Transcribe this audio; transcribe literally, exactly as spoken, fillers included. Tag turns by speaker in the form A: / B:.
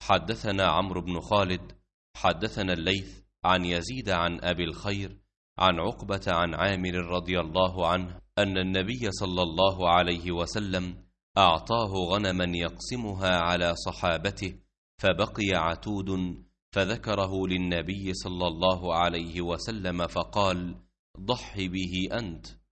A: حدثنا عمرو بن خالد حدثنا الليث عن يزيد عن أبي الخير عن عقبة عن عامر رضي الله عنه أن النبي صلى الله عليه وسلم أعطاه غنما يقسمها على صحابته فبقي عتود، فذكره للنبي صلى الله عليه وسلم فقال: ضح به أنت.